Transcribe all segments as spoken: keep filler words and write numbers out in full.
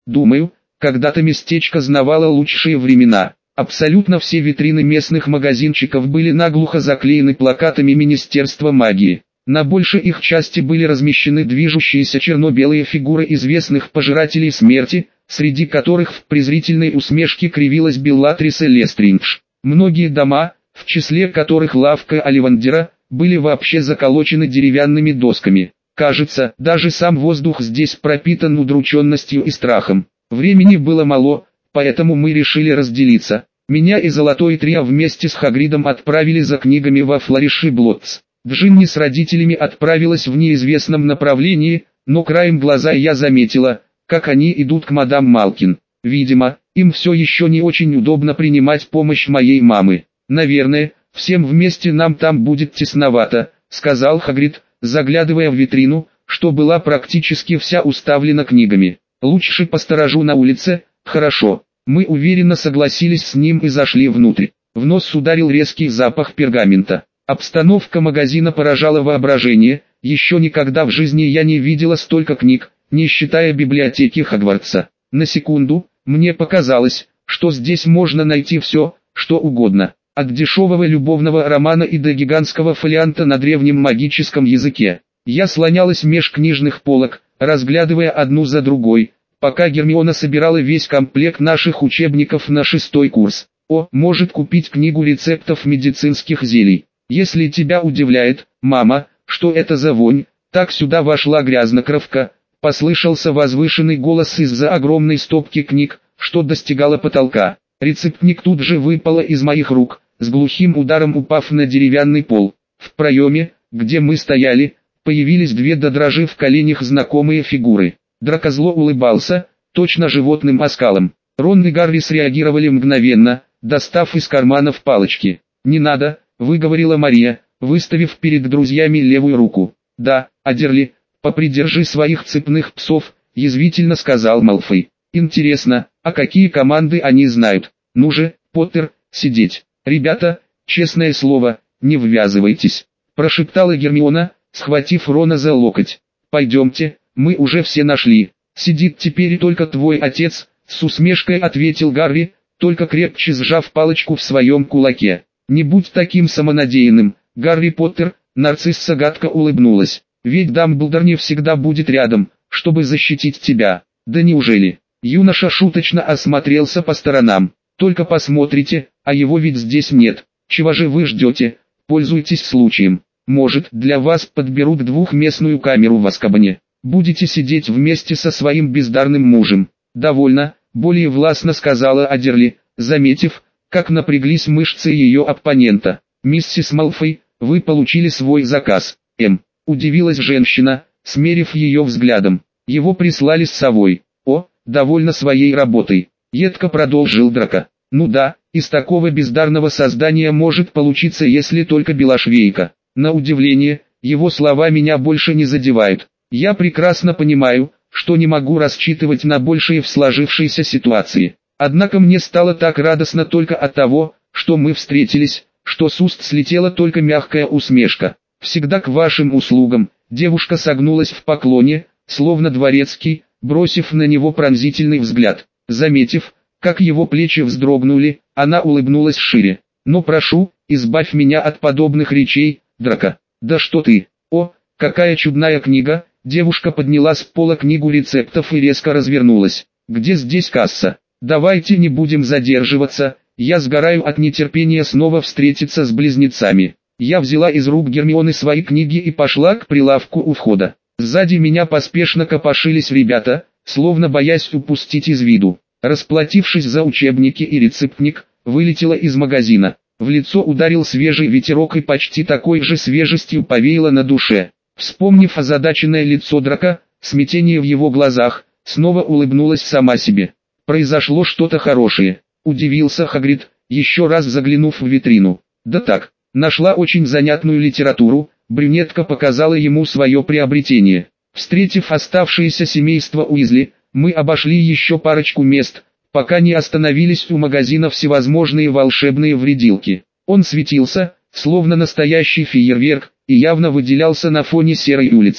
Думаю, когда-то местечко знавало лучшие времена. Абсолютно все витрины местных магазинчиков были наглухо заклеены плакатами Министерства магии. На большей их части были размещены движущиеся черно-белые фигуры известных пожирателей смерти, среди которых в презрительной усмешке кривилась Беллатриса Лестриндж. Многие дома, в числе которых лавка Оливандера, были вообще заколочены деревянными досками. Кажется, даже сам воздух здесь пропитан удрученностью и страхом. Времени было мало, поэтому мы решили разделиться. Меня и Золотой Трио вместе с Хагридом отправили за книгами во Флориши-Блотс. Джинни с родителями отправилась в неизвестном направлении, но краем глаза я заметила, как они идут к мадам Малкин. Видимо, им все еще не очень удобно принимать помощь моей мамы. «Наверное, всем вместе нам там будет тесновато», — сказал Хагрид, заглядывая в витрину, что была практически вся уставлена книгами. «Лучше посторожу на улице». «Хорошо». Мы уверенно согласились с ним и зашли внутрь. В нос ударил резкий запах пергамента. Обстановка магазина поражала воображение, еще никогда в жизни я не видела столько книг, не считая библиотеки Хогвартса. На секунду, мне показалось, что здесь можно найти все, что угодно, от дешевого любовного романа и до гигантского фолианта на древнем магическом языке. Я слонялась меж книжных полок, разглядывая одну за другой, пока Гермиона собирала весь комплект наших учебников на шестой курс. «О, может купить книгу рецептов медицинских зелий. Если тебя удивляет, мама, что это за вонь, так сюда вошла грязнокровка», послышался возвышенный голос из-за огромной стопки книг, что достигала потолка. Рецептник тут же выпала из моих рук, с глухим ударом упав на деревянный пол. В проеме, где мы стояли, появились две до дрожи в коленях знакомые фигуры. Драко зло улыбался, точно животным оскалом. Рон и Гарри среагировали мгновенно, достав из карманов палочки. «Не надо», — выговорила Мария, выставив перед друзьями левую руку. «Да, Адерли, попридержи своих цепных псов», — язвительно сказал Малфой. «Интересно, а какие команды они знают? Ну же, Поттер, сидеть». «Ребята, честное слово, не ввязывайтесь», — прошептала Гермиона, схватив Рона за локоть. «Пойдемте, мы уже все нашли. Сидит теперь только твой отец», — с усмешкой ответил Гарри, только крепче сжав палочку в своем кулаке. «Не будь таким самонадеянным, Гарри Поттер», — нарцисса гадко улыбнулась. «Ведь Дамблдор не всегда будет рядом, чтобы защитить тебя». «Да неужели?» Юноша шуточно осмотрелся по сторонам. «Только посмотрите, а его ведь здесь нет. Чего же вы ждете? Пользуйтесь случаем. Может, для вас подберут двухместную камеру в Азкабане. Будете сидеть вместе со своим бездарным мужем». «Довольно», — более властно сказала Адерли, заметив, как напряглись мышцы ее оппонента. «Миссис Малфой, вы получили свой заказ». «Эм», — удивилась женщина, смерив ее взглядом. «Его прислали с совой». «О, довольно своей работой», — едко продолжил Драко. «Ну да, из такого бездарного создания может получиться, если только белошвейка». На удивление, его слова меня больше не задевают. Я прекрасно понимаю, что не могу рассчитывать на большее в сложившейся ситуации. Однако мне стало так радостно только от того, что мы встретились, что с уст слетела только мягкая усмешка. «Всегда к вашим услугам». Девушка согнулась в поклоне, словно дворецкий, бросив на него пронзительный взгляд. Заметив, как его плечи вздрогнули, она улыбнулась шире. «Но прошу, избавь меня от подобных речей, Драко». «Да что ты! О, какая чудная книга!» Девушка подняла с пола книгу рецептов и резко развернулась. «Где здесь касса? Давайте не будем задерживаться, я сгораю от нетерпения снова встретиться с близнецами». Я взяла из рук Гермионы свои книги и пошла к прилавку у входа. Сзади меня поспешно копошились ребята, словно боясь упустить из виду. Расплатившись за учебники и рецептник, вылетела из магазина. В лицо ударил свежий ветерок и почти такой же свежестью повеяло на душе. Вспомнив озадаченное лицо Драко, смятение в его глазах, снова улыбнулась сама себе. Произошло что-то хорошее. Удивился Хагрид, еще раз заглянув в витрину. Да так, нашла очень занятную литературу. Брюнетка показала ему свое приобретение. Встретив оставшееся семейство Уизли, мы обошли еще парочку мест, пока не остановились у магазина всевозможные волшебные вредилки. Он светился, словно настоящий фейерверк, и явно выделялся на фоне серой улицы.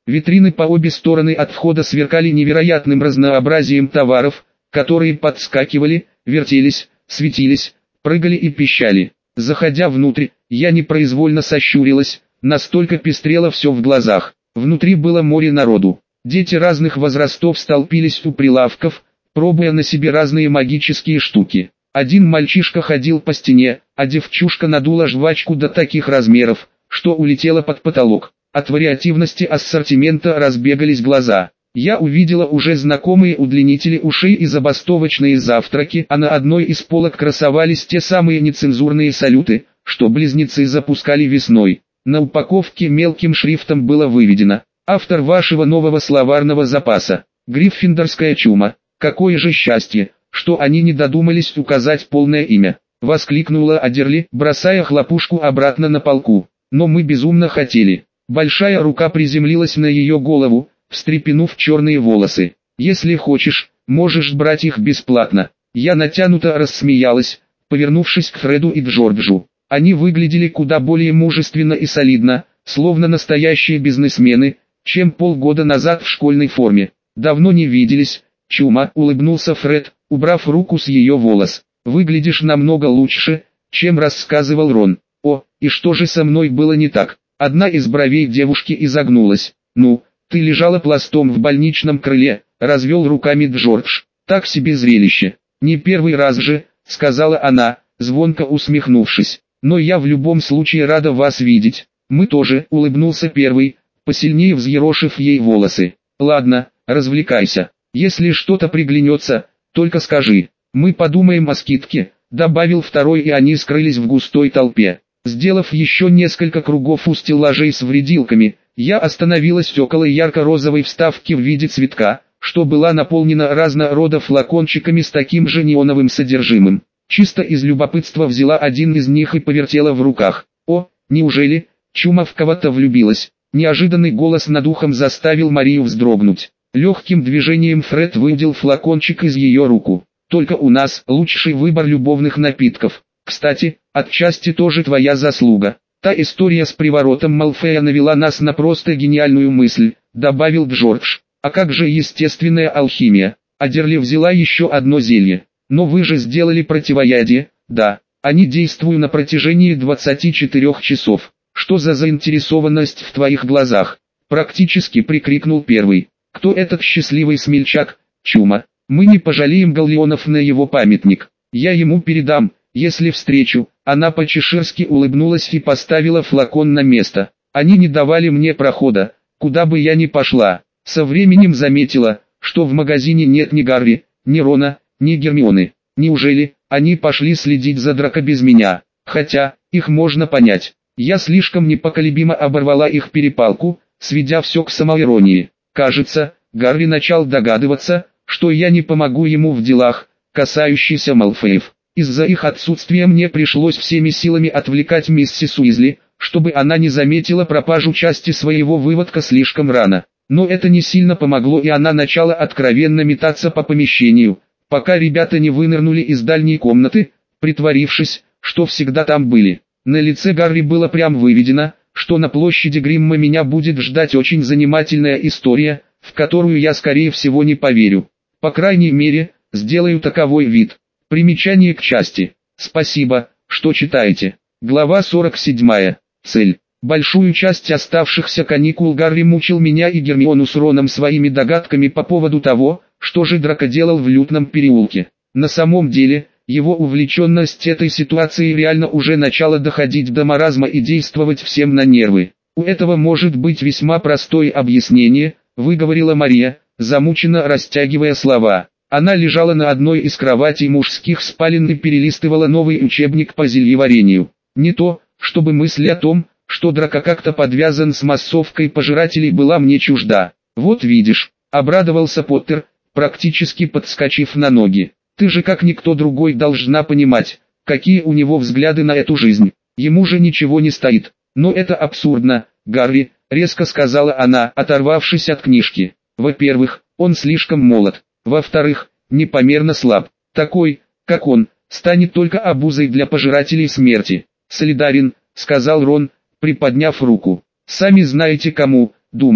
Витрины по обе стороны от входа сверкали невероятным разнообразием товаров, которые подскакивали, вертелись, светились, прыгали и пищали. Заходя внутрь, я непроизвольно сощурилась, настолько пестрело все в глазах. Внутри было море народу. Дети разных возрастов столпились у прилавков, пробуя на себе разные магические штуки. Один мальчишка ходил по стене, а девчушка надула жвачку до таких размеров, что улетела под потолок. От вариативности ассортимента разбегались глаза. Я увидела уже знакомые удлинители ушей и забастовочные завтраки, а на одной из полок красовались те самые нецензурные салюты, что близнецы запускали весной. На упаковке мелким шрифтом было выведено: «Автор вашего нового словарного запаса, Гриффиндорская чума». «Какое же счастье, что они не додумались указать полное имя», — воскликнула Адерли, бросая хлопушку обратно на полку. «Но мы безумно хотели». Большая рука приземлилась на ее голову, встрепенув черные волосы. «Если хочешь, можешь брать их бесплатно». Я натянуто рассмеялась, повернувшись к Фреду и Джорджу. Они выглядели куда более мужественно и солидно, словно настоящие бизнесмены, чем полгода назад в школьной форме. «Давно не виделись, чума», — улыбнулся Фред, убрав руку с ее волос. «Выглядишь намного лучше, чем рассказывал Рон». «О, и что же со мной было не так?» Одна из бровей девушки изогнулась. «Ну, ты лежала пластом в больничном крыле», — развел руками Джордж. «Так себе зрелище». «Не первый раз же», — сказала она, звонко усмехнувшись. «Но я в любом случае рада вас видеть». «Мы тоже», — улыбнулся первый, посильнее взъерошив ей волосы. «Ладно, развлекайся. Если что-то приглянется, только скажи. Мы подумаем о скидке», — добавил второй, и они скрылись в густой толпе. Сделав еще несколько кругов у стеллажей с вредилками, я остановилась около ярко-розовой вставки в виде цветка, что была наполнена разного рода флакончиками с таким же неоновым содержимым. Чисто из любопытства взяла один из них и повертела в руках. «О, неужели?» Чума в кого-то влюбилась. Неожиданный голос над ухом заставил Марию вздрогнуть. Легким движением Фред выудил флакончик из ее руку. «Только у нас лучший выбор любовных напитков. Кстати, отчасти тоже твоя заслуга. Та история с приворотом Малфея навела нас на просто гениальную мысль», — добавил Джордж. «А как же естественная алхимия?» Адерли взяла еще одно зелье. «Но вы же сделали противоядие». «Да, они действуют на протяжении двадцати четырёх часов». «Что за заинтересованность в твоих глазах?» — практически прикрикнул первый. «Кто этот счастливый смельчак?» «Чума. Мы не пожалеем галлеонов на его памятник. Я ему передам, если встречу». Она по-чеширски улыбнулась и поставила флакон на место. «Они не давали мне прохода, куда бы я ни пошла». Со временем заметила, что в магазине нет ни Гарри, ни Рона, ни Гермионы. Неужели они пошли следить за Драко без меня? Хотя, их можно понять. Я слишком непоколебимо оборвала их перепалку, сведя все к самоиронии. Кажется, Гарри начал догадываться, что я не помогу ему в делах, касающихся Малфеев. Из-за их отсутствия мне пришлось всеми силами отвлекать миссис Уизли, чтобы она не заметила пропажу части своего выводка слишком рано. Но это не сильно помогло, и она начала откровенно метаться по помещению, пока ребята не вынырнули из дальней комнаты, притворившись, что всегда там были. На лице Гарри было прям выведено, что на площади Гримма меня будет ждать очень занимательная история, в которую я скорее всего не поверю. По крайней мере, сделаю таковой вид. Примечание к части. Спасибо, что читаете. Глава сорок седьмая. Цель. Большую часть оставшихся каникул Гарри мучил меня и Гермиону с Роном своими догадками по поводу того, что же Драко делал в Лютном переулке. На самом деле, его увлеченность этой ситуацией реально уже начала доходить до маразма и действовать всем на нервы. «У этого может быть весьма простое объяснение», — выговорила Мария, замученно растягивая слова. Она лежала на одной из кроватей мужских спален и перелистывала новый учебник по зельеварению. Не то, чтобы мысль о том, что Драко как-то подвязан с массовкой пожирателей, была мне чужда. «Вот видишь», — обрадовался Поттер, практически подскочив на ноги. «Ты же как никто другой должна понимать, какие у него взгляды на эту жизнь. Ему же ничего не стоит». «Но это абсурдно, Гарри», — резко сказала она, оторвавшись от книжки. «Во-первых, он слишком молод. Во-вторых, непомерно слаб. Такой, как он, станет только обузой для пожирателей смерти». «Солидарен», — сказал Рон, приподняв руку. «Сами знаете кому, думаю», —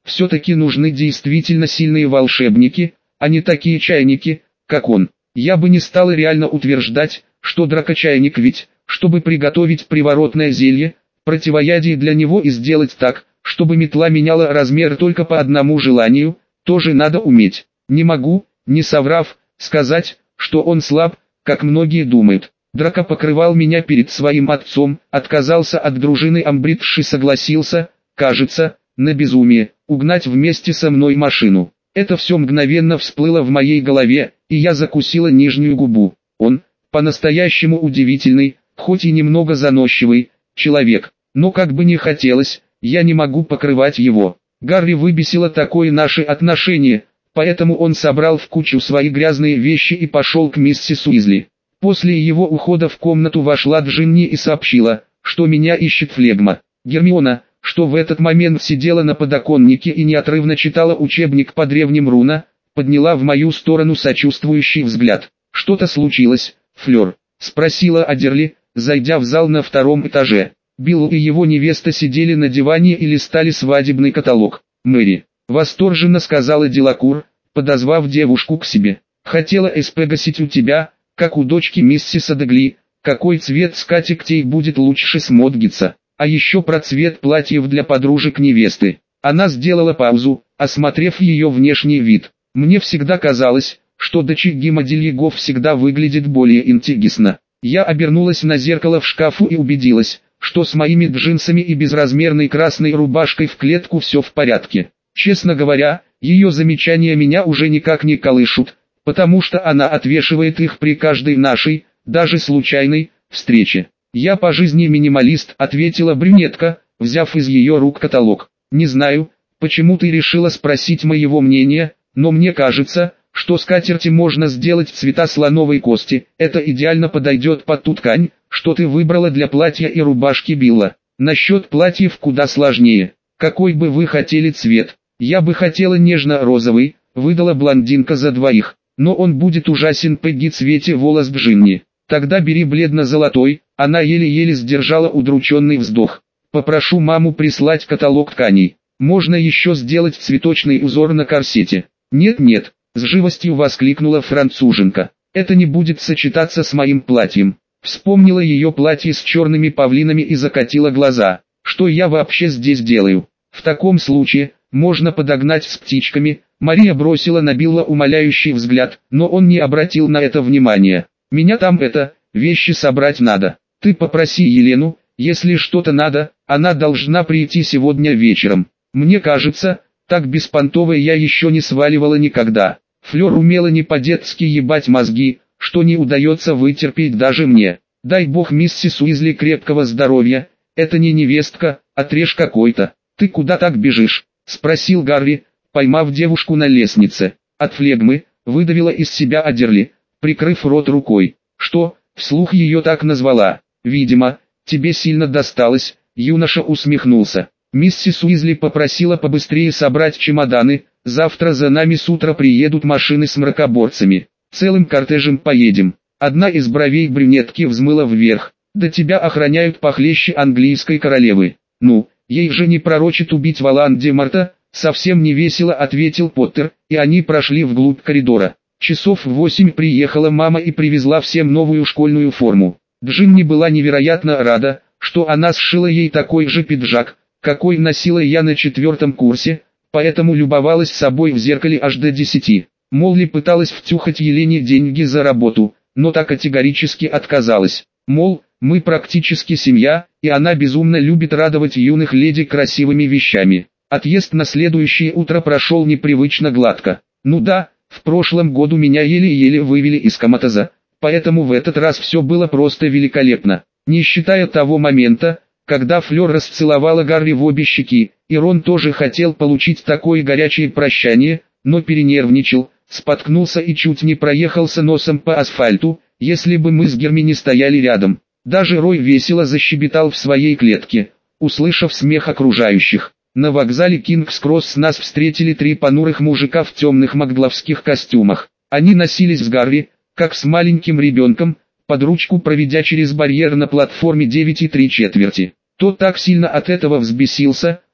Все-таки нужны действительно сильные волшебники, а не такие чайники, как он. Я бы не стала реально утверждать, что дракочайник, ведь, чтобы приготовить приворотное зелье, противоядие для него и сделать так, чтобы метла меняла размер только по одному желанию, тоже надо уметь. Не могу, не соврав, сказать, что он слаб, как многие думают. Драко покрывал меня перед своим отцом, отказался от дружины Амбридж и согласился, кажется, на безумие, угнать вместе со мной машину. Это все мгновенно всплыло в моей голове, и я закусила нижнюю губу. Он, по-настоящему удивительный, хоть и немного заносчивый, человек, но как бы не хотелось, я не могу покрывать его. Гарри выбесило такое наши отношения, поэтому он собрал в кучу свои грязные вещи и пошел к миссис Уизли. После его ухода в комнату вошла Джинни и сообщила, что меня ищет Флегма. Гермиона, что в этот момент сидела на подоконнике и неотрывно читала учебник по древним рунам, подняла в мою сторону сочувствующий взгляд. «Что-то случилось, Флёр?» – спросила Адерли, зайдя в зал на втором этаже. Билл и его невеста сидели на диване и листали свадебный каталог. «Мэри», – восторженно сказала Делакур, подозвав девушку к себе. «Хотела эспегасить у тебя, как у дочки миссиса Дегли, какой цвет скатертей будет лучше смотрится, а еще про цвет платьев для подружек невесты». Она сделала паузу, осмотрев ее внешний вид. «Мне всегда казалось, что дочь Гимадильего всегда выглядит более интересно». Я обернулась на зеркало в шкафу и убедилась, что с моими джинсами и безразмерной красной рубашкой в клетку все в порядке. Честно говоря, ее замечания меня уже никак не колышут, потому что она отвешивает их при каждой нашей, даже случайной, встрече. «Я по жизни минималист», — ответила брюнетка, взяв из ее рук каталог. «Не знаю, почему ты решила спросить моего мнения, но мне кажется, что скатерти можно сделать цвета слоновой кости, это идеально подойдет под ту ткань, что ты выбрала для платья и рубашки Билла. Насчет платьев куда сложнее. Какой бы вы хотели цвет?» «Я бы хотела нежно-розовый», — выдала блондинка за двоих. «Но он будет ужасен Пегги цвете волос Джинни». «Тогда бери бледно-золотой», — она еле-еле сдержала удрученный вздох. «Попрошу маму прислать каталог тканей. Можно еще сделать цветочный узор на корсете». «Нет-нет», — с живостью воскликнула француженка. «Это не будет сочетаться с моим платьем». Вспомнила ее платье с черными павлинами и закатила глаза. «Что я вообще здесь делаю? В таком случае, можно подогнать с птичками». Мария бросила на Билла умоляющий взгляд, но он не обратил на это внимания. «Меня там это, вещи собрать надо. Ты попроси Елену, если что-то надо, она должна прийти сегодня вечером. Мне кажется, так беспонтово я еще не сваливала никогда». Флёр умела не по-детски ебать мозги, что не удается вытерпеть даже мне. «Дай бог миссис Уизли крепкого здоровья, это не невестка, а треш какой-то». «Ты куда так бежишь?» – спросил Гарри, поймав девушку на лестнице. «От флегмы», – выдавила из себя Адерли, прикрыв рот рукой. «Что?» – вслух ее так назвала. «Видимо, тебе сильно досталось», – юноша усмехнулся. «Миссис Уизли попросила побыстрее собрать чемоданы, завтра за нами с утра приедут машины с мракоборцами. Целым кортежем поедем». Одна из бровей брюнетки взмыла вверх. «Да тебя охраняют похлеще английской королевы». «Ну, ей же не пророчит убить Волан-де-Морта», совсем не весело ответил Поттер, и они прошли вглубь коридора. Часов в восемь приехала мама и привезла всем новую школьную форму. Джинни была невероятно рада, что она сшила ей такой же пиджак, какой носила я на четвертом курсе, поэтому любовалась собой в зеркале аж до десяти. Молли пыталась втюхать Елене деньги за работу, но та категорически отказалась. Мол, мы практически семья, и она безумно любит радовать юных леди красивыми вещами. Отъезд на следующее утро прошел непривычно гладко. Ну да, в прошлом году меня еле-еле вывели из коматоза, поэтому в этот раз все было просто великолепно. Не считая того момента, когда Флёр расцеловала Гарри в обе щеки, и Рон тоже хотел получить такое горячее прощание, но перенервничал, споткнулся и чуть не проехался носом по асфальту, если бы мы с Герминой стояли рядом. Даже Рой весело защебетал в своей клетке, услышав смех окружающих. На вокзале Кингс-Кросс нас встретили три понурых мужика в темных магловских костюмах. Они носились с Гарри, как с маленьким ребенком, под ручку проведя через барьер на платформе девять и три четверти. Тот так сильно от этого взбесился,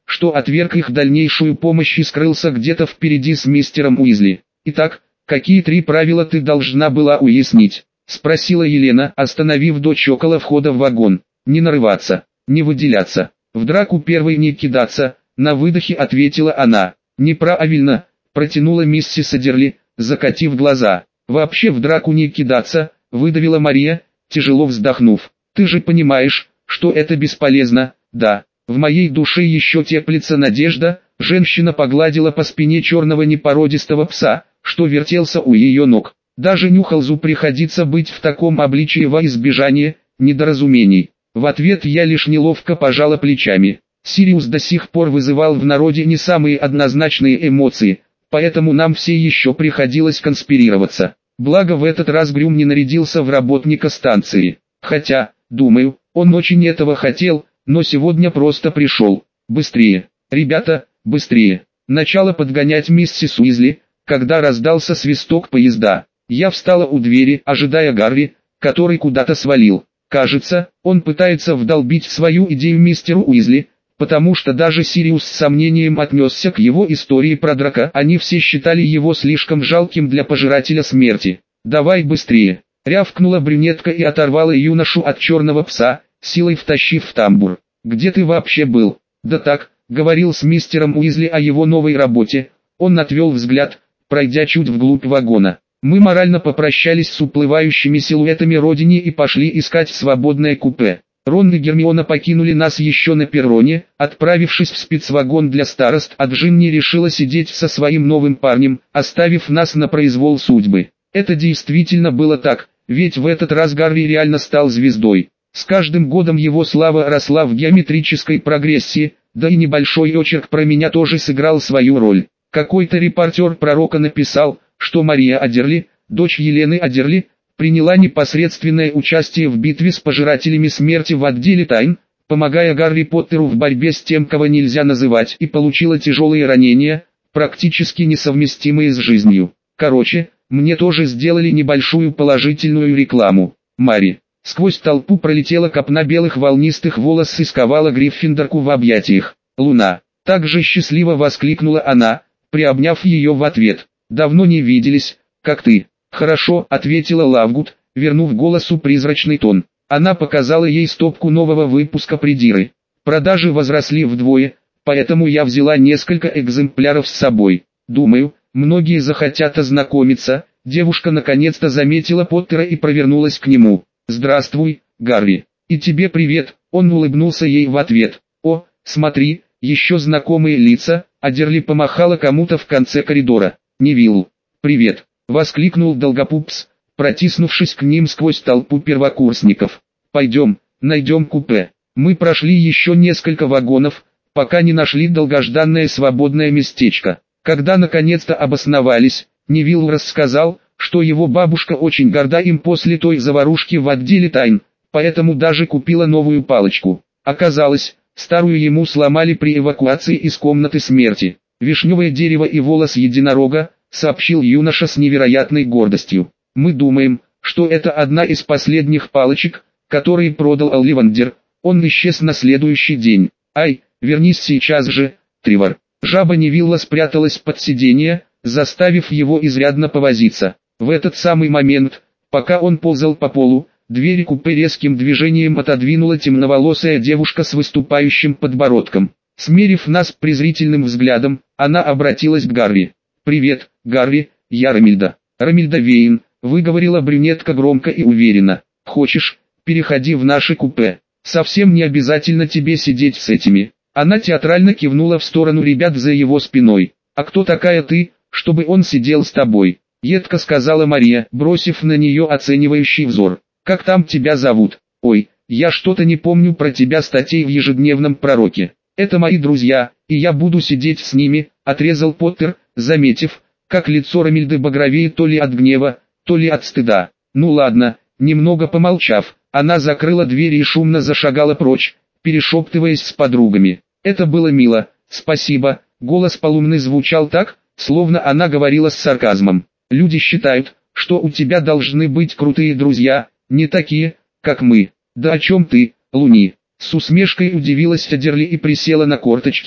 что отверг их дальнейшую помощь и скрылся где-то впереди с мистером Уизли. «Итак, какие три правила ты должна была уяснить?» — спросила Елена, остановив дочь около входа в вагон. «Не нарываться, не выделяться, в драку первой не кидаться», — на выдохе ответила она. «Неправильно», — протянула миссис Адерли, закатив глаза. «Вообще в драку не кидаться», — выдавила Мария, тяжело вздохнув. «Ты же понимаешь, что это бесполезно, да? В моей душе еще теплится надежда». Женщина погладила по спине черного непородистого пса, что вертелся у ее ног. «Даже Нюхалзу приходится быть в таком обличии во избежание недоразумений». В ответ я лишь неловко пожала плечами. Сириус до сих пор вызывал в народе не самые однозначные эмоции, поэтому нам все еще приходилось конспирироваться. Благо в этот раз Грюм не нарядился в работника станции. Хотя, думаю, он очень этого хотел, но сегодня просто пришел. «Быстрее, ребята, быстрее!» Начала подгонять миссис Уизли, когда раздался свисток поезда. Я встала у двери, ожидая Гарри, который куда-то свалил. Кажется, он пытается вдолбить свою идею мистеру Уизли, потому что даже Сириус с сомнением отнесся к его истории про драка. Они все считали его слишком жалким для пожирателя смерти. «Давай быстрее!» — рявкнула брюнетка и оторвала юношу от черного пса, силой втащив в тамбур. «Где ты вообще был?» «Да так, говорил с мистером Уизли о его новой работе». Он отвел взгляд, пройдя чуть вглубь вагона. Мы морально попрощались с уплывающими силуэтами родине и пошли искать свободное купе. Рон и Гермиона покинули нас еще на перроне, отправившись в спецвагон для старост, а Джинни решила сидеть со своим новым парнем, оставив нас на произвол судьбы. Это действительно было так, ведь в этот раз Гарри реально стал звездой. С каждым годом его слава росла в геометрической прогрессии, да и небольшой очерк про меня тоже сыграл свою роль. Какой-то репортер пророка написал, что Мария Адерли, дочь Елены Адерли, приняла непосредственное участие в битве с пожирателями смерти в отделе тайн, помогая Гарри Поттеру в борьбе с тем, кого нельзя называть, и получила тяжелые ранения, практически несовместимые с жизнью. Короче, мне тоже сделали небольшую положительную рекламу. Мари. Сквозь толпу пролетела копна белых волнистых волос и сковала Гриффиндорку в объятиях. «Луна!» Так же счастливо воскликнула она, приобняв ее в ответ. «Давно не виделись, как ты?» «Хорошо», — ответила Лавгуд, вернув голосу призрачный тон. Она показала ей стопку нового выпуска Придиры. Продажи возросли вдвое, поэтому я взяла несколько экземпляров с собой. Думаю, многие захотят ознакомиться. Девушка наконец-то заметила Поттера и провернулась к нему. «Здравствуй, Гарри. И тебе привет», — он улыбнулся ей в ответ. «О, смотри, еще знакомые лица», — Адерли помахала кому-то в конце коридора. «Невилл. Привет», — воскликнул Долгопупс, протиснувшись к ним сквозь толпу первокурсников. «Пойдем, найдем купе». Мы прошли еще несколько вагонов, пока не нашли долгожданное свободное местечко. Когда наконец-то обосновались, Невилл рассказал, что его бабушка очень горда им после той заварушки в отделе тайн, поэтому даже купила новую палочку. Оказалось, старую ему сломали при эвакуации из комнаты смерти. «Вишневое дерево и волос единорога», — сообщил юноша с невероятной гордостью. «Мы думаем, что это одна из последних палочек, которые продал Олливандер». Он исчез на следующий день. «Ай, вернись сейчас же, Тривор». Жаба Невилла спряталась под сиденье, заставив его изрядно повозиться. В этот самый момент, пока он ползал по полу, дверь купе резким движением отодвинула темноволосая девушка с выступающим подбородком. Смерив нас презрительным взглядом, она обратилась к Гарри. «Привет, Гарри, я Ромильда». «Ромильда Вейн», — выговорила брюнетка громко и уверенно. «Хочешь, переходи в наше купе. Совсем не обязательно тебе сидеть с этими». Она театрально кивнула в сторону ребят за его спиной. «А кто такая ты, чтобы он сидел с тобой?» — едко сказала Мария, бросив на нее оценивающий взор. «Как там тебя зовут?» «Ой, я что-то не помню про тебя статей в ежедневном пророке». «Это мои друзья, и я буду сидеть с ними», — отрезал Поттер, заметив, как лицо Ромильды багровеет то ли от гнева, то ли от стыда. «Ну ладно», немного помолчав, она закрыла дверь и шумно зашагала прочь, перешептываясь с подругами. «Это было мило, спасибо», — голос Полумны звучал так, словно она говорила с сарказмом. «Люди считают, что у тебя должны быть крутые друзья, не такие, как мы». «Да о чем ты, Луни?» С усмешкой удивилась Адерли и присела на корточки,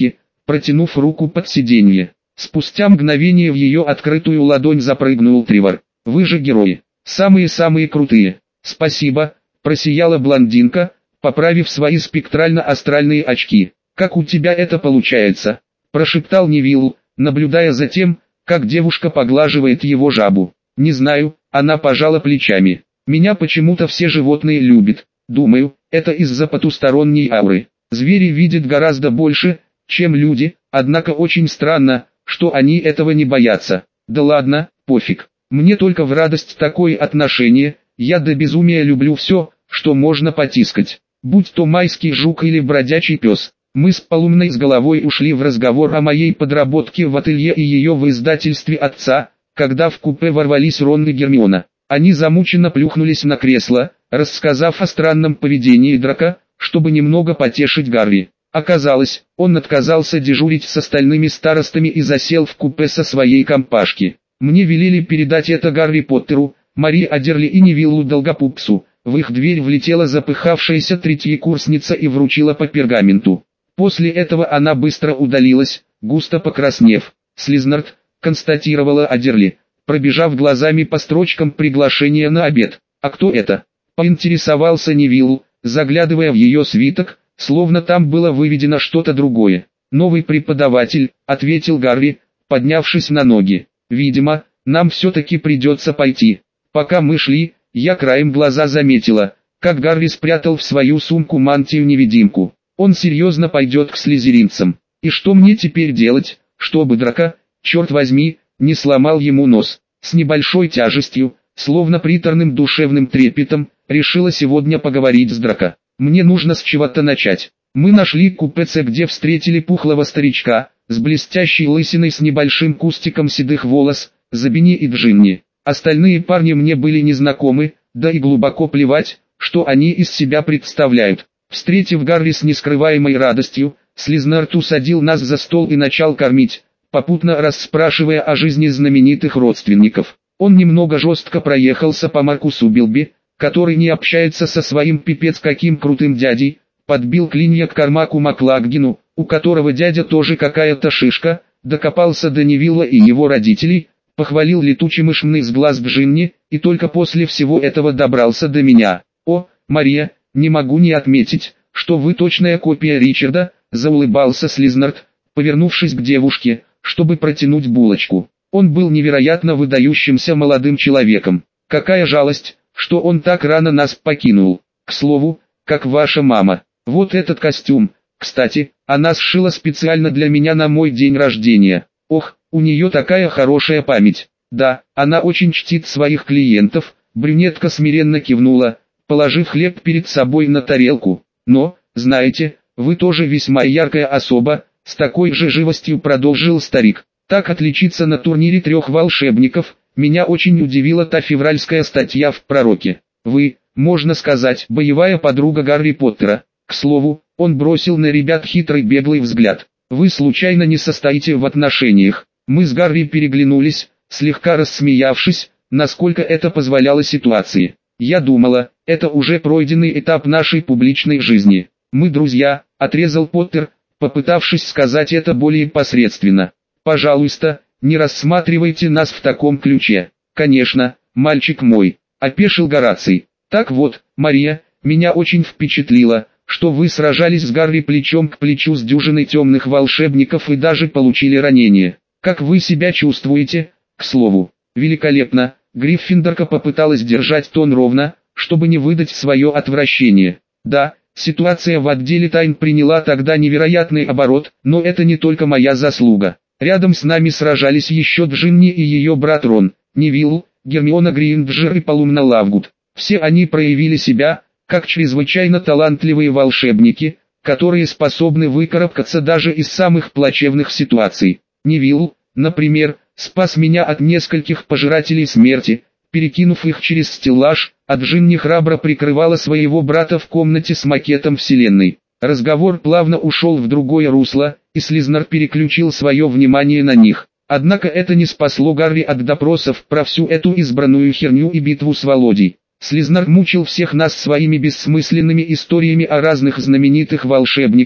протянув руку под сиденье. Спустя мгновение в ее открытую ладонь запрыгнул Тревор. «Вы же герои. Самые-самые крутые». «Спасибо», – просияла блондинка, поправив свои спектрально-астральные очки. «Как у тебя это получается?» – прошептал Невилл, наблюдая за тем, как девушка поглаживает его жабу. «Не знаю», – она пожала плечами. «Меня почему-то все животные любят. Думаю, это из-за потусторонней ауры. Звери видят гораздо больше, чем люди, однако очень странно, что они этого не боятся. Да ладно, пофиг. Мне только в радость такое отношение, я до безумия люблю все, что можно потискать. Будь то майский жук или бродячий пес». Мы с Полумной с головой ушли в разговор о моей подработке в ателье и ее в издательстве отца, когда в купе ворвались Рон и Гермиона. Они замученно плюхнулись на кресло, рассказав о странном поведении Драко, чтобы немного потешить Гарри. Оказалось, он отказался дежурить с остальными старостами и засел в купе со своей компашки. Мне велели передать это Гарри Поттеру, Мари Адерли и Невиллу Долгопупсу. В их дверь влетела запыхавшаяся третьекурсница и вручила по пергаменту. После этого она быстро удалилась, густо покраснев. «Слизнард», — констатировала Адерли, пробежав глазами по строчкам приглашения на обед. «А кто это?» — поинтересовался Невилл, заглядывая в ее свиток, словно там было выведено что-то другое. «Новый преподаватель», — ответил Гарри, поднявшись на ноги. «Видимо, нам все-таки придется пойти». Пока мы шли, я краем глаза заметила, как Гарри спрятал в свою сумку мантию-невидимку. Он серьезно пойдет к слизеринцам. И что мне теперь делать, чтобы Драко, черт возьми, не сломал ему нос? С небольшой тяжестью, словно приторным душевным трепетом, решила сегодня поговорить с Драко. Мне нужно с чего-то начать. Мы нашли купе-С, где встретили пухлого старичка, с блестящей лысиной с небольшим кустиком седых волос, Забини и Джинни. Остальные парни мне были незнакомы, да и глубоко плевать, что они из себя представляют. Встретив Гарри с нескрываемой радостью, Слизнард усадил нас за стол и начал кормить, попутно расспрашивая о жизни знаменитых родственников. Он немного жестко проехался по Маркусу Билби, который не общается со своим пипец каким крутым дядей, подбил клинья к Кармаку Маклаггину, у которого дядя тоже какая-то шишка, докопался до Невилла и его родителей, похвалил летучий мышмный с глаз Джинни, и только после всего этого добрался до меня. «О, Мария, не могу не отметить, что вы точная копия Ричарда», — заулыбался Слизнард, повернувшись к девушке, чтобы протянуть булочку. Он был невероятно выдающимся молодым человеком. Какая жалость, что он так рано нас покинул. К слову, как ваша мама. Вот этот костюм, кстати, она сшила специально для меня на мой день рождения. Ох, у нее такая хорошая память. Да, она очень чтит своих клиентов. Брюнетка смиренно кивнула, положив хлеб перед собой на тарелку. «Но, знаете, вы тоже весьма яркая особа», — с такой же живостью продолжил старик. «Так отличиться на турнире трех волшебников, меня очень удивила та февральская статья в «Пророке». Вы, можно сказать, боевая подруга Гарри Поттера». К слову, он бросил на ребят хитрый беглый взгляд. «Вы случайно не состоите в отношениях?» Мы с Гарри переглянулись, слегка рассмеявшись, насколько это позволяло ситуации. «Я думала, это уже пройденный этап нашей публичной жизни. Мы друзья», — отрезал Поттер, попытавшись сказать это более посредственно. «Пожалуйста, не рассматривайте нас в таком ключе». «Конечно, мальчик мой», — опешил Гораций. «Так вот, Мария, меня очень впечатлило, что вы сражались с Гарри плечом к плечу с дюжиной темных волшебников и даже получили ранение. Как вы себя чувствуете, к слову?» «Великолепно». Гриффиндорка попыталась держать тон ровно, чтобы не выдать свое отвращение. «Да, ситуация в отделе тайн приняла тогда невероятный оборот, но это не только моя заслуга. Рядом с нами сражались еще Джинни и ее брат Рон, Невилл, Гермиона Грейнджер и Полумна Лавгуд. Все они проявили себя, как чрезвычайно талантливые волшебники, которые способны выкарабкаться даже из самых плачевных ситуаций. Невилл, например, спас меня от нескольких пожирателей смерти, перекинув их через стеллаж, а Джинни храбро прикрывала своего брата в комнате с макетом вселенной. Разговор плавно ушел в другое русло, и Слизнард переключил свое внимание на них. Однако это не спасло Гарри от допросов про всю эту избранную херню и битву с Володей. Слизнард мучил всех нас своими бессмысленными историями о разных знаменитых волшебниках,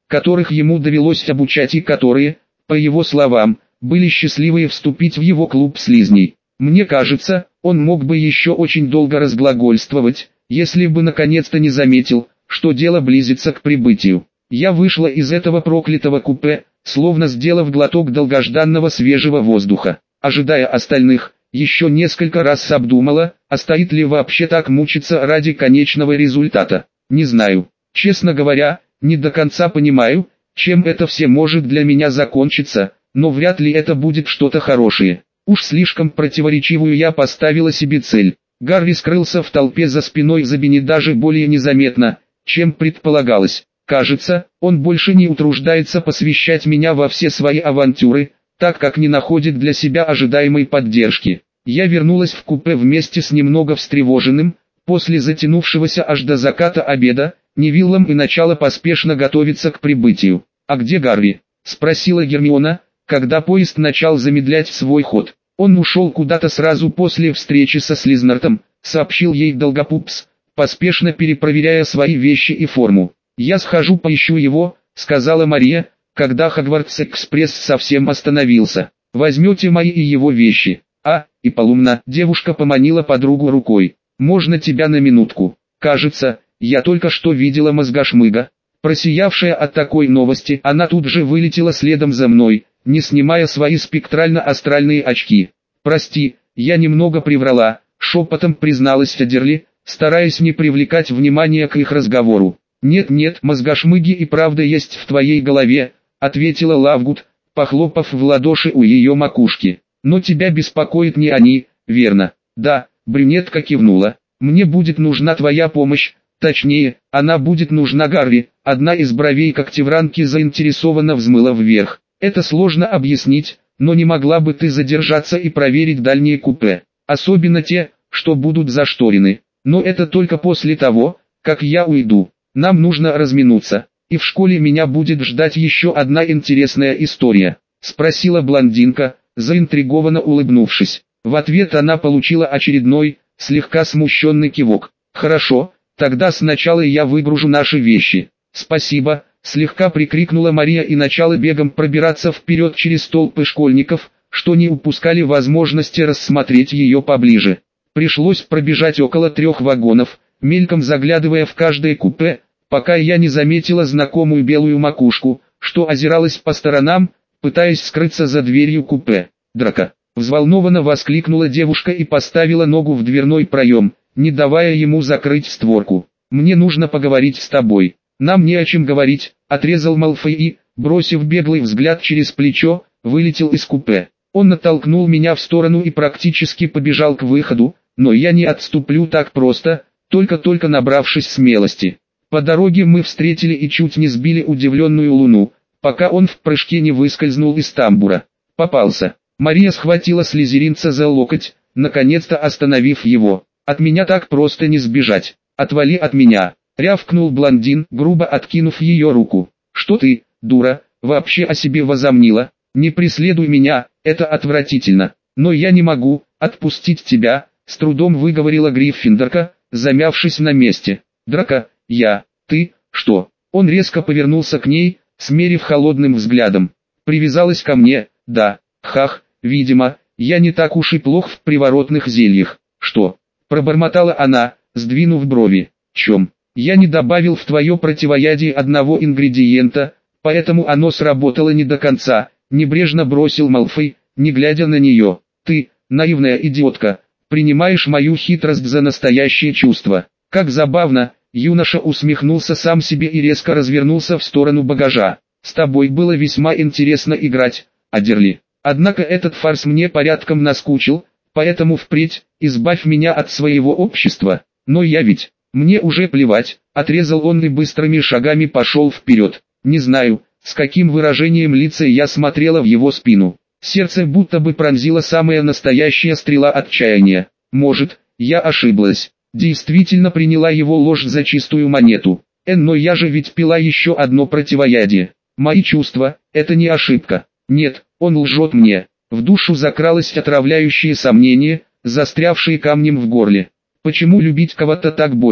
которых ему довелось обучать и которые, по его словам, были счастливы вступить в его клуб слизней. Мне кажется, он мог бы еще очень долго разглагольствовать, если бы наконец-то не заметил, что дело близится к прибытию. Я вышла из этого проклятого купе, словно сделав глоток долгожданного свежего воздуха. Ожидая остальных, еще несколько раз обдумала, а стоит ли вообще так мучиться ради конечного результата. Не знаю. Честно говоря, не до конца понимаю, чем это все может для меня закончиться, но вряд ли это будет что-то хорошее. Уж слишком противоречивую я поставила себе цель. Гарри скрылся в толпе за спиной Забини даже более незаметно, чем предполагалось. Кажется, он больше не утруждается посвящать меня во все свои авантюры, так как не находит для себя ожидаемой поддержки. Я вернулась в купе вместе с немного встревоженным, после затянувшегося аж до заката обеда, Невиллом и начала поспешно готовиться к прибытию. «А где Гарри?» – спросила Гермиона, когда поезд начал замедлять свой ход. «Он ушел куда-то сразу после встречи со Слизнартом», – сообщил ей Долгопупс, поспешно перепроверяя свои вещи и форму. «Я схожу поищу его», — сказала Мария, когда Хогвартс-экспресс совсем остановился. «Возьмете мои и его вещи». «А, и полумна», — девушка поманила подругу рукой. «Можно тебя на минутку? Кажется, я только что видела мозгошмыга». Просиявшая от такой новости, она тут же вылетела следом за мной, не снимая свои спектрально-астральные очки. «Прости, я немного приврала», — шепотом призналась Адерли, стараясь не привлекать внимания к их разговору. «Нет-нет, мозгошмыги и правда есть в твоей голове», — ответила Лавгуд, похлопав в ладоши у ее макушки. «Но тебя беспокоят не они, верно?» «Да», — брюнетка кивнула. «Мне будет нужна твоя помощь, точнее, она будет нужна Гарри». Одна из бровей когтевранки заинтересованно взмыла вверх. «Это сложно объяснить, но не могла бы ты задержаться и проверить дальние купе, особенно те, что будут зашторены. Но это только после того, как я уйду. Нам нужно разминуться, и в школе меня будет ждать еще одна интересная история», — спросила блондинка, заинтригованно улыбнувшись. В ответ она получила очередной, слегка смущенный кивок. «Хорошо, тогда сначала я выгружу наши вещи». «Спасибо», — слегка прикрикнула Мария и начала бегом пробираться вперед через толпы школьников, что не упускали возможности рассмотреть ее поближе. Пришлось пробежать около трех вагонов, мельком заглядывая в каждое купе, пока я не заметила знакомую белую макушку, что озиралась по сторонам, пытаясь скрыться за дверью купе. «Драко!» — взволнованно воскликнула девушка и поставила ногу в дверной проем, не давая ему закрыть створку. «Мне нужно поговорить с тобой». «Нам не о чем говорить», — отрезал Малфой и, бросив беглый взгляд через плечо, вылетел из купе. Он оттолкнул меня в сторону и практически побежал к выходу, но я не отступлю так просто, только-только набравшись смелости. По дороге мы встретили и чуть не сбили удивленную Луну, пока он в прыжке не выскользнул из тамбура. Попался. Мария схватила слизеринца за локоть, наконец-то остановив его. «От меня так просто не сбежать. Отвали от меня!» — рявкнул блондин, грубо откинув ее руку. «Что ты, дура, вообще о себе возомнила? Не преследуй меня, это отвратительно. Но я не могу отпустить тебя», — с трудом выговорила Гриффиндорка, замявшись на месте. «Драко, я, ты, что?» Он резко повернулся к ней, смерив холодным взглядом. «Привязалась ко мне, да, хах, видимо, я не так уж и плох в приворотных зельях». «Что?» — пробормотала она, сдвинув брови. «Чем? Я не добавил в твое противоядие одного ингредиента, поэтому оно сработало не до конца», — небрежно бросил Малфой, не глядя на нее. «Ты, наивная идиотка, принимаешь мою хитрость за настоящее чувство». «Как забавно», — юноша усмехнулся сам себе и резко развернулся в сторону багажа. «С тобой было весьма интересно играть, Адерли. Однако этот фарс мне порядком наскучил, поэтому впредь, избавь меня от своего общества. Но я ведь, мне уже плевать», — отрезал он и быстрыми шагами пошел вперед. Не знаю, с каким выражением лица я смотрела в его спину. Сердце будто бы пронзила самая настоящая стрела отчаяния. Может, я ошиблась. Действительно приняла его ложь за чистую монету. Эн, но я же ведь пила еще одно противоядие. Мои чувства, это не ошибка. Нет, он лжет мне. В душу закралось отравляющее сомнение, застрявшее камнем в горле. Почему любить кого-то так больно?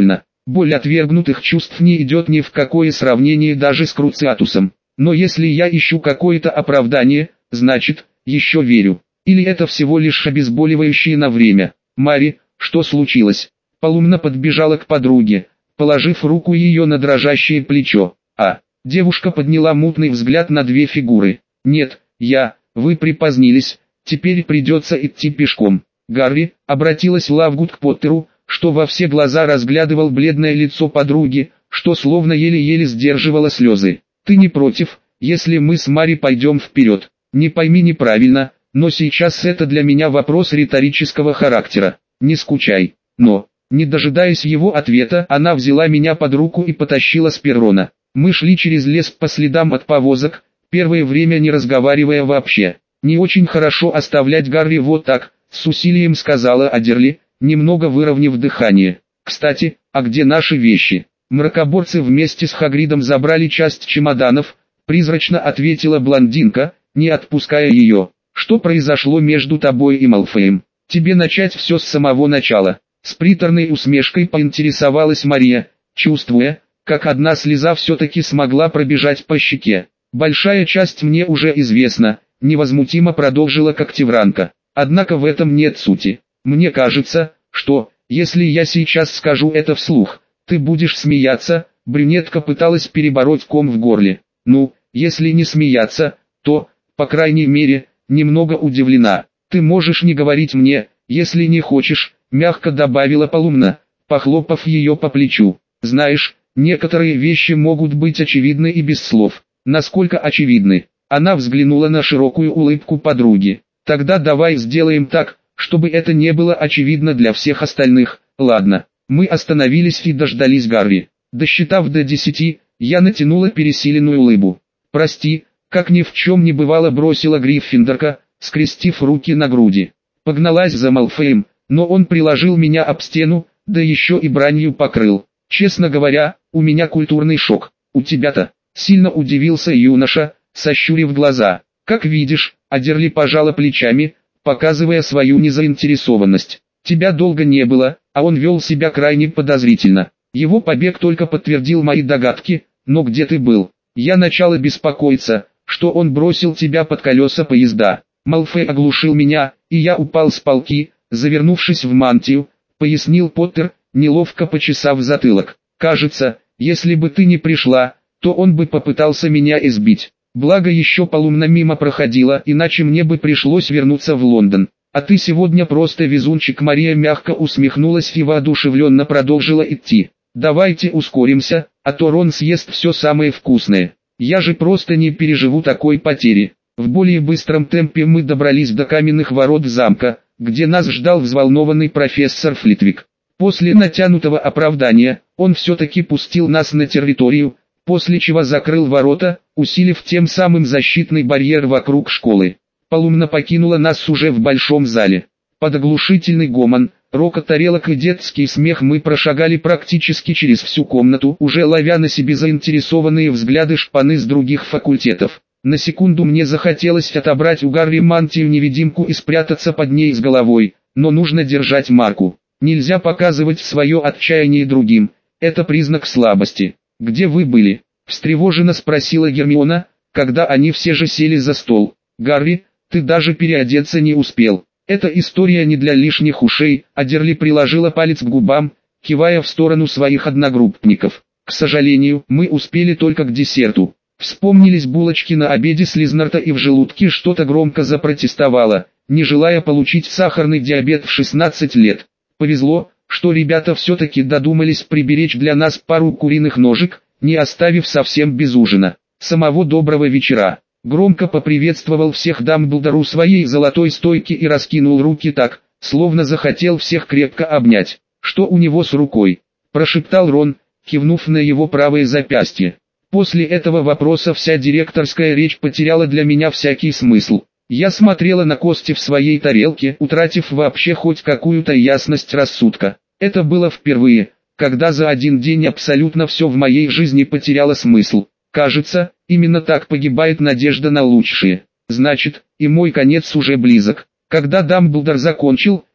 Боль отвергнутых чувств не идет ни в какое сравнение даже с Круциатусом. Но если я ищу какое-то оправдание, значит, еще верю. Или это всего лишь обезболивающее на время. Мари, что случилось? Полумна подбежала к подруге, положив руку ее на дрожащее плечо. А, девушка подняла мутный взгляд на две фигуры. Нет, я, вы припозднились, теперь придется идти пешком. Гарри, обратилась Лавгуд к Поттеру, что во все глаза разглядывал бледное лицо подруги, что словно еле-еле сдерживало слезы. Ты не против, если мы с Мари пойдем вперед? Не пойми неправильно, но сейчас это для меня вопрос риторического характера. Не скучай. Но, не дожидаясь его ответа, она взяла меня под руку и потащила с перрона. Мы шли через лес по следам от повозок, первое время не разговаривая вообще. Не очень хорошо оставлять Гарри вот так, с усилием сказала Адерли, немного выровняв дыхание. Кстати, а где наши вещи? Мракоборцы вместе с Хагридом забрали часть чемоданов, призрачно ответила блондинка, не отпуская ее. Что произошло между тобой и Малфоем? Тебе начать все с самого начала. С приторной усмешкой поинтересовалась Мария, чувствуя, как одна слеза все-таки смогла пробежать по щеке. Большая часть мне уже известна, невозмутимо продолжила Когтевранка. Однако в этом нет сути. Мне кажется, что, если я сейчас скажу это вслух, ты будешь смеяться. Брюнетка пыталась перебороть ком в горле. Ну, если не смеяться, то, по крайней мере, немного удивлена. Ты можешь не говорить мне, если не хочешь, мягко добавила Полумна, похлопав ее по плечу. Знаешь, некоторые вещи могут быть очевидны и без слов. Насколько очевидны? Она взглянула на широкую улыбку подруги. Тогда давай сделаем так, чтобы это не было очевидно для всех остальных. Ладно. Мы остановились и дождались Гарри. Досчитав до десяти, я натянула пересиленную улыбу. Прости, как ни в чем не бывало, бросила Гриффиндорка, скрестив руки на груди. Погналась за Малфоем, но он приложил меня об стену, да еще и бранью покрыл. Честно говоря, у меня культурный шок. У тебя-то? Сильно удивился юноша, сощурив глаза. Как видишь, Адерли пожала плечами, показывая свою незаинтересованность. Тебя долго не было, а он вел себя крайне подозрительно. Его побег только подтвердил мои догадки, но где ты был? Я начала беспокоиться, что он бросил тебя под колеса поезда. Малфой оглушил меня, и я упал с полки, завернувшись в мантию, пояснил Поттер, неловко почесав затылок. Кажется, если бы ты не пришла, то он бы попытался меня избить. Благо еще Полумна мимо проходила, иначе мне бы пришлось вернуться в Лондон. А ты сегодня просто везунчик. Мария мягко усмехнулась и воодушевленно продолжила идти. Давайте ускоримся, а то Рон съест все самое вкусное. Я же просто не переживу такой потери. В более быстром темпе мы добрались до каменных ворот замка, где нас ждал взволнованный профессор Флитвик. После натянутого оправдания, он все-таки пустил нас на территорию, после чего закрыл ворота, усилив тем самым защитный барьер вокруг школы. Полумна покинула нас уже в большом зале. Под оглушительный гомон, рокот тарелок и детский смех мы прошагали практически через всю комнату, уже ловя на себе заинтересованные взгляды шпаны с других факультетов. На секунду мне захотелось отобрать у Гарри мантию-невидимку и спрятаться под ней с головой, но нужно держать марку. Нельзя показывать свое отчаяние другим, это признак слабости. «Где вы были?» – встревоженно спросила Гермиона, когда они все же сели за стол. «Гарри, ты даже переодеться не успел. Эта история не для лишних ушей», – Адерли приложила палец к губам, кивая в сторону своих одногруппников. «К сожалению, мы успели только к десерту». Вспомнились булочки на обеде Слизнарта, и в желудке что-то громко запротестовало, не желая получить сахарный диабет в шестнадцать лет. Повезло, что ребята все-таки додумались приберечь для нас пару куриных ножек, не оставив совсем без ужина. Самого доброго вечера. Громко поприветствовал всех Дамблдор у своей золотой стойки и раскинул руки так, словно захотел всех крепко обнять. «Что у него с рукой?» – прошептал Рон, кивнув на его правое запястье. После этого вопроса вся директорская речь потеряла для меня всякий смысл. Я смотрела на кости в своей тарелке, утратив вообще хоть какую-то ясность рассудка. Это было впервые, когда за один день абсолютно все в моей жизни потеряло смысл. Кажется, именно так погибает надежда на лучшее. Значит, и мой конец уже близок. Когда Дамблдор закончил,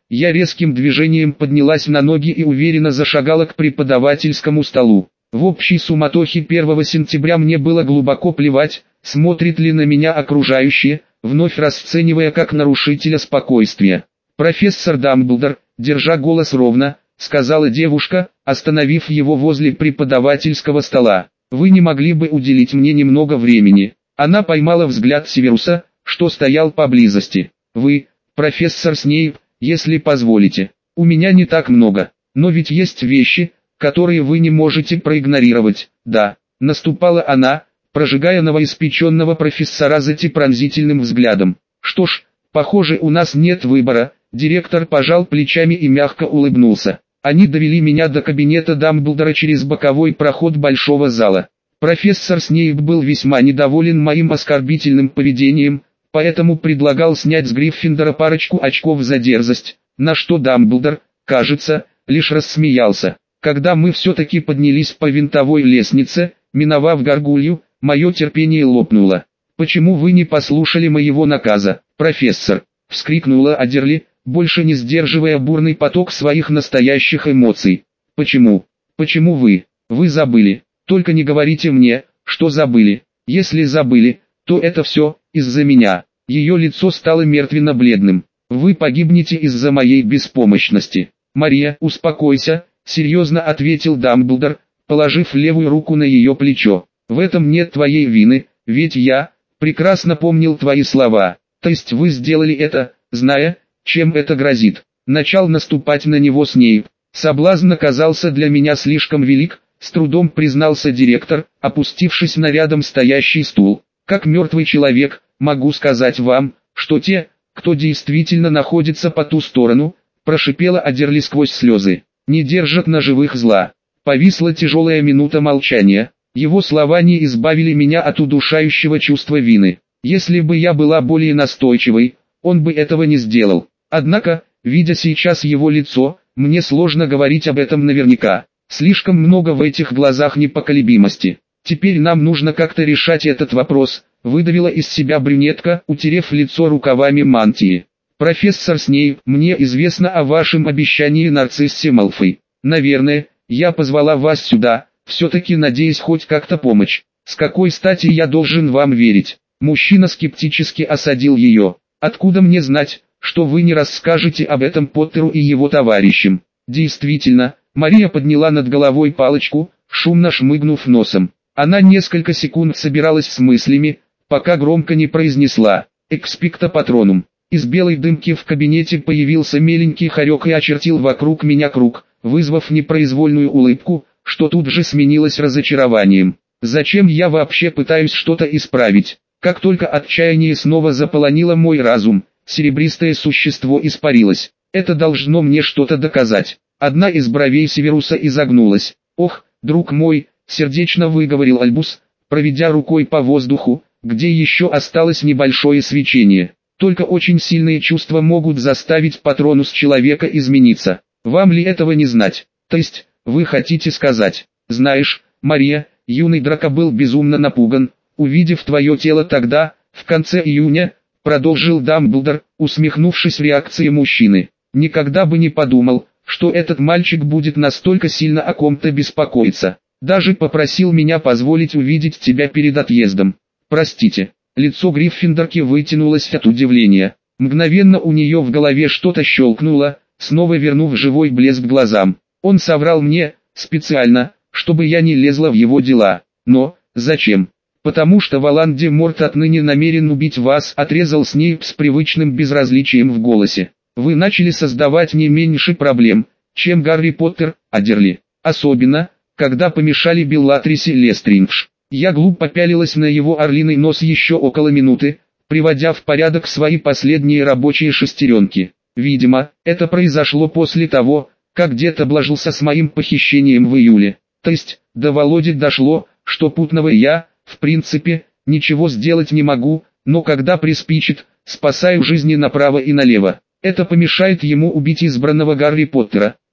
Я резким движением поднялась на ноги и уверенно зашагала к преподавательскому столу. В общей суматохе первого сентября мне было глубоко плевать, смотрит ли на меня окружающие, вновь расценивая как нарушителя спокойствия. «Профессор Дамблдор», держа голос ровно, сказала девушка, остановив его возле преподавательского стола. «Вы не могли бы уделить мне немного времени?» Она поймала взгляд Северуса, что стоял поблизости. «Вы, профессор Снейп, если позволите. У меня не так много, но ведь есть вещи, которые вы не можете проигнорировать». «Да», наступала она, прожигая новоиспеченного профессора Зетти пронзительным взглядом. «Что ж, похоже, у нас нет выбора». Директор пожал плечами и мягко улыбнулся. Они довели меня до кабинета Дамблдора через боковой проход большого зала. Профессор Снейп был весьма недоволен моим оскорбительным поведением, поэтому предлагал снять с Гриффиндора парочку очков за дерзость, на что Дамблдор, кажется, лишь рассмеялся. Когда мы все-таки поднялись по винтовой лестнице, миновав горгулью, мое терпение лопнуло. «Почему вы не послушали моего наказа, профессор?» — вскрикнула Адерли, больше не сдерживая бурный поток своих настоящих эмоций. «Почему? Почему вы? Вы забыли? Только не говорите мне, что забыли. Если забыли, то это все из-за меня». Ее лицо стало мертвенно-бледным. «Вы погибнете из-за моей беспомощности». «Мария, успокойся», — серьезно ответил Дамблдор, положив левую руку на ее плечо. «В этом нет твоей вины, ведь я прекрасно помнил твои слова. То есть вы сделали это, зная, чем это грозит». Начал наступать на него Снейп. «Соблазн оказался для меня слишком велик», — с трудом признался директор, опустившись на рядом стоящий стул. «Как мертвый человек, могу сказать вам, что те, кто действительно находится по ту сторону», — прошипела Адерли сквозь слезы, — «не держат на живых зла». Повисла тяжелая минута молчания. Его слова не избавили меня от удушающего чувства вины. Если бы я была более настойчивой, он бы этого не сделал. Однако, видя сейчас его лицо, мне сложно говорить об этом наверняка. Слишком много в этих глазах непоколебимости. «Теперь нам нужно как-то решать этот вопрос», — выдавила из себя брюнетка, утерев лицо рукавами мантии. «Профессор Снейп, мне известно о вашем обещании Нарциссе Малфой. Наверное, я позвала вас сюда, все-таки надеясь хоть как-то помочь. С какой стати я должен вам верить?» Мужчина скептически осадил ее. «Откуда мне знать, что вы не расскажете об этом Поттеру и его товарищам?» Действительно, Мария подняла над головой палочку, шумно шмыгнув носом. Она несколько секунд собиралась с мыслями, пока громко не произнесла «Экспекто патронум». Из белой дымки в кабинете появился меленький хорек и очертил вокруг меня круг, вызвав непроизвольную улыбку, что тут же сменилось разочарованием. Зачем я вообще пытаюсь что-то исправить? Как только отчаяние снова заполонило мой разум, серебристое существо испарилось. Это должно мне что-то доказать. Одна из бровей Северуса изогнулась. «Ох, друг мой», — сердечно выговорил Альбус, проведя рукой по воздуху, где еще осталось небольшое свечение. «Только очень сильные чувства могут заставить Патронус человека измениться. Вам ли этого не знать? То есть, вы хотите сказать?» «Знаешь, Мария, юный Драко был безумно напуган, увидев твое тело тогда, в конце июня», — продолжил Дамблдор, усмехнувшись реакции мужчины. «Никогда бы не подумал, что этот мальчик будет настолько сильно о ком-то беспокоиться. Даже попросил меня позволить увидеть тебя перед отъездом. Простите». Лицо Гриффиндорки вытянулось от удивления. Мгновенно у нее в голове что-то щелкнуло, снова вернув живой блеск глазам. «Он соврал мне, специально, чтобы я не лезла в его дела. Но, зачем?» «Потому что Волан-де-Морт отныне намерен убить вас», — отрезал Снейп с привычным безразличием в голосе. «Вы начали создавать не меньше проблем, чем Гарри Поттер, Адерли. Особенно, когда помешали Беллатрисе Лестриндж». Я глупо пялилась на его орлиный нос еще около минуты, приводя в порядок свои последние рабочие шестеренки. Видимо, это произошло после того, как дед облажился с моим похищением в июле. То есть, до Володи дошло, что путного я, в принципе, ничего сделать не могу, но когда приспичит, спасаю жизни направо и налево. Это помешает ему убить избранного Гарри Поттера.